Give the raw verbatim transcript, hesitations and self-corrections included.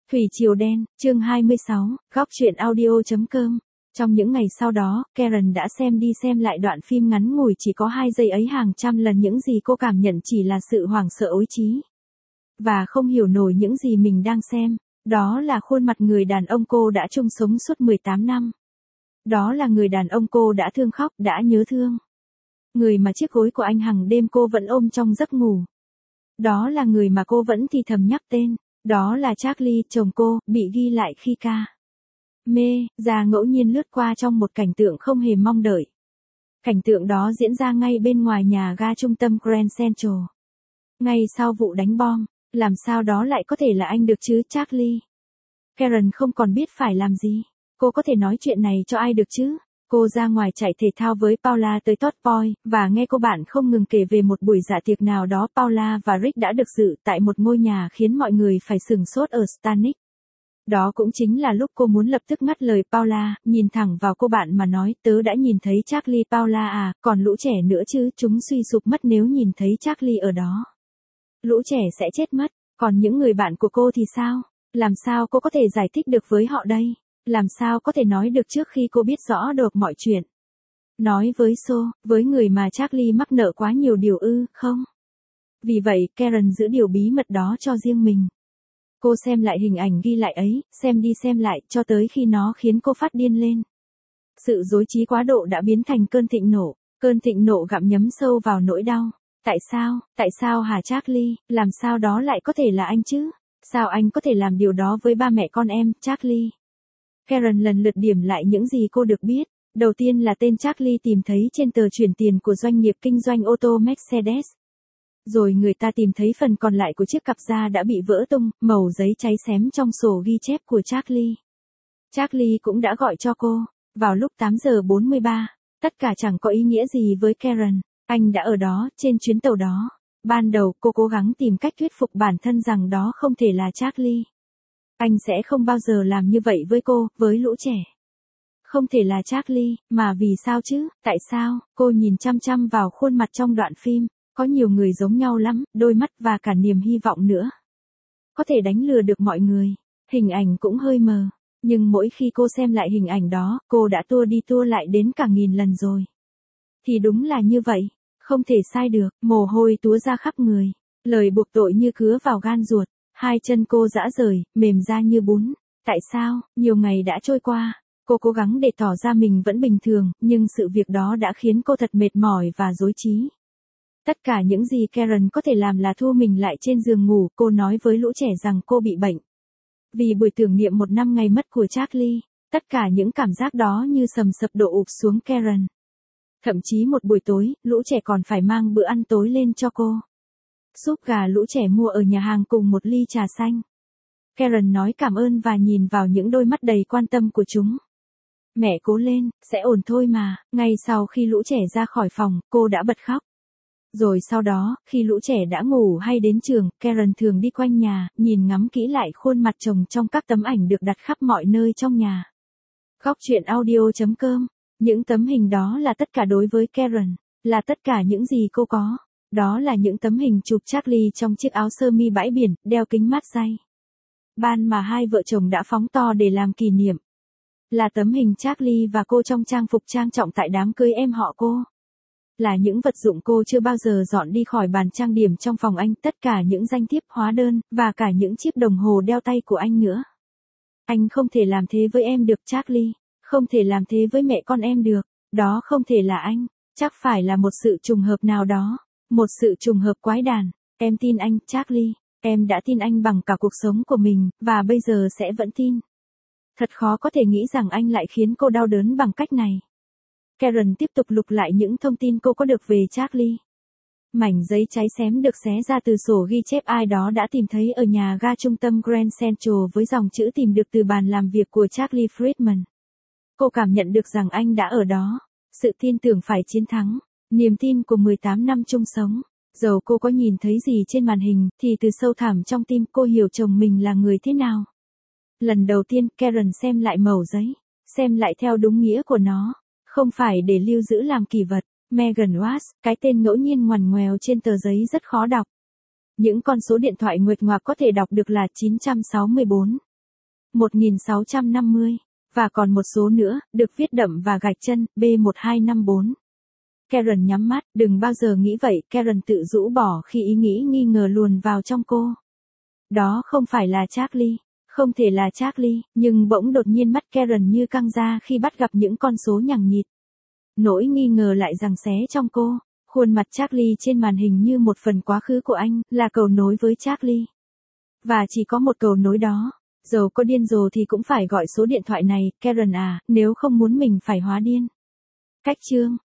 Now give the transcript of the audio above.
Thủy Triều Đen, chương hai mươi sáu, góc truyện audio chấm com. Trong những ngày sau đó, Karen đã xem đi xem lại đoạn phim ngắn ngủi chỉ có hai giây ấy hàng trăm lần. Những gì cô cảm nhận chỉ là sự hoảng sợ ối trí. Và không hiểu nổi những gì mình đang xem. Đó là khuôn mặt người đàn ông cô đã chung sống suốt mười tám năm. Đó là người đàn ông cô đã thương khóc, đã nhớ thương. Người mà chiếc gối của anh hàng đêm cô vẫn ôm trong giấc ngủ. Đó là người mà cô vẫn thì thầm nhắc tên. Đó là Charlie, chồng cô, bị ghi lại khi ca mê ra ngẫu nhiên lướt qua trong một cảnh tượng không hề mong đợi. Cảnh tượng đó diễn ra ngay bên ngoài nhà ga trung tâm Grand Central. Ngay sau vụ đánh bom, làm sao đó lại có thể là anh được chứ Charlie? Karen không còn biết phải làm gì. Cô có thể nói chuyện này cho ai được chứ? Cô ra ngoài chạy thể thao với Paula tới Tot Point, và nghe cô bạn không ngừng kể về một buổi dạ tiệc nào đó Paula và Rick đã được dự tại một ngôi nhà khiến mọi người phải sửng sốt ở Stanik. Đó cũng chính là lúc cô muốn lập tức ngắt lời Paula, nhìn thẳng vào cô bạn mà nói, tớ đã nhìn thấy Charlie. Paula à, còn lũ trẻ nữa chứ, chúng suy sụp mất nếu nhìn thấy Charlie ở đó. Lũ trẻ sẽ chết mất, còn những người bạn của cô thì sao? Làm sao cô có thể giải thích được với họ đây? Làm sao có thể nói được trước khi cô biết rõ được mọi chuyện? Nói với So, với người mà Charlie mắc nợ quá nhiều điều ư, không? Vì vậy, Karen giữ điều bí mật đó cho riêng mình. Cô xem lại hình ảnh ghi lại ấy, xem đi xem lại, cho tới khi nó khiến cô phát điên lên. Sự dối trí quá độ đã biến thành cơn thịnh nộ, cơn thịnh nộ gặm nhấm sâu vào nỗi đau. Tại sao, tại sao hả Charlie, làm sao đó lại có thể là anh chứ? Sao anh có thể làm điều đó với ba mẹ con em, Charlie? Karen lần lượt điểm lại những gì cô được biết. Đầu tiên là tên Charlie tìm thấy trên tờ chuyển tiền của doanh nghiệp kinh doanh ô tô Mercedes. Rồi người ta tìm thấy phần còn lại của chiếc cặp da đã bị vỡ tung, mẩu giấy cháy xém trong sổ ghi chép của Charlie. Charlie cũng đã gọi cho cô, vào lúc tám giờ bốn mươi ba. Tất cả chẳng có ý nghĩa gì với Karen. Anh đã ở đó, trên chuyến tàu đó. Ban đầu cô cố gắng tìm cách thuyết phục bản thân rằng đó không thể là Charlie. Anh sẽ không bao giờ làm như vậy với cô, với lũ trẻ. Không thể là Charlie, mà vì sao chứ, tại sao? Cô nhìn chăm chăm vào khuôn mặt trong đoạn phim, có nhiều người giống nhau lắm, đôi mắt và cả niềm hy vọng nữa. Có thể đánh lừa được mọi người, hình ảnh cũng hơi mờ, nhưng mỗi khi cô xem lại hình ảnh đó, cô đã tua đi tua lại đến cả nghìn lần rồi. Thì đúng là như vậy, không thể sai được, mồ hôi túa ra khắp người, lời buộc tội như cứa vào gan ruột. Hai chân cô rã rời, mềm ra như bún. Tại sao? Nhiều ngày đã trôi qua. Cô cố gắng để tỏ ra mình vẫn bình thường, nhưng sự việc đó đã khiến cô thật mệt mỏi và rối trí. Tất cả những gì Karen có thể làm là thu mình lại trên giường ngủ. Cô nói với lũ trẻ rằng cô bị bệnh. Vì buổi tưởng niệm một năm ngày mất của Charlie, tất cả những cảm giác đó như sầm sập đổ ụp xuống Karen. Thậm chí một buổi tối, lũ trẻ còn phải mang bữa ăn tối lên cho cô. Súp gà lũ trẻ mua ở nhà hàng cùng một ly trà xanh. Karen nói cảm ơn và nhìn vào những đôi mắt đầy quan tâm của chúng. Mẹ cố lên, sẽ ổn thôi mà. Ngay sau khi lũ trẻ ra khỏi phòng, cô đã bật khóc. Rồi sau đó, khi lũ trẻ đã ngủ hay đến trường, Karen thường đi quanh nhà, nhìn ngắm kỹ lại khuôn mặt chồng trong các tấm ảnh được đặt khắp mọi nơi trong nhà. Góc truyện audio chấm com. Những tấm hình đó là tất cả đối với Karen, là tất cả những gì cô có. Đó là những tấm hình chụp Charlie trong chiếc áo sơ mi bãi biển, đeo kính mát day. Ban mà hai vợ chồng đã phóng to để làm kỷ niệm. Là tấm hình Charlie và cô trong trang phục trang trọng tại đám cưới em họ cô. Là những vật dụng cô chưa bao giờ dọn đi khỏi bàn trang điểm trong phòng anh, tất cả những danh thiếp hóa đơn, và cả những chiếc đồng hồ đeo tay của anh nữa. Anh không thể làm thế với em được Charlie, không thể làm thế với mẹ con em được, đó không thể là anh, chắc phải là một sự trùng hợp nào đó. Một sự trùng hợp quái đản. Em tin anh, Charlie. Em đã tin anh bằng cả cuộc sống của mình, và bây giờ sẽ vẫn tin. Thật khó có thể nghĩ rằng anh lại khiến cô đau đớn bằng cách này. Karen tiếp tục lục lại những thông tin cô có được về Charlie. Mảnh giấy cháy xém được xé ra từ sổ ghi chép ai đó đã tìm thấy ở nhà ga trung tâm Grand Central với dòng chữ tìm được từ bàn làm việc của Charlie Friedman. Cô cảm nhận được rằng anh đã ở đó. Sự tin tưởng phải chiến thắng. Niềm tin của mười tám năm chung sống. Dầu cô có nhìn thấy gì trên màn hình, thì từ sâu thẳm trong tim cô hiểu chồng mình là người thế nào. Lần đầu tiên, Karen xem lại mẩu giấy. Xem lại theo đúng nghĩa của nó. Không phải để lưu giữ làm kỷ vật. Megan Watts, cái tên ngẫu nhiên ngoằn ngoèo trên tờ giấy rất khó đọc. Những con số điện thoại nguệch ngoạc có thể đọc được là chín trăm sáu mươi bốn, một nghìn sáu trăm năm mươi. Và còn một số nữa, được viết đậm và gạch chân, B một hai năm bốn. Karen nhắm mắt, đừng bao giờ nghĩ vậy, Karen tự rũ bỏ khi ý nghĩ nghi ngờ luồn vào trong cô. Đó không phải là Charlie, không thể là Charlie, nhưng bỗng đột nhiên mắt Karen như căng ra khi bắt gặp những con số nhằng nhịt. Nỗi nghi ngờ lại giằng xé trong cô, khuôn mặt Charlie trên màn hình như một phần quá khứ của anh, là cầu nối với Charlie. Và chỉ có một cầu nối đó. Dầu có điên rồ thì cũng phải gọi số điện thoại này, Karen à, nếu không muốn mình phải hóa điên. Cách chương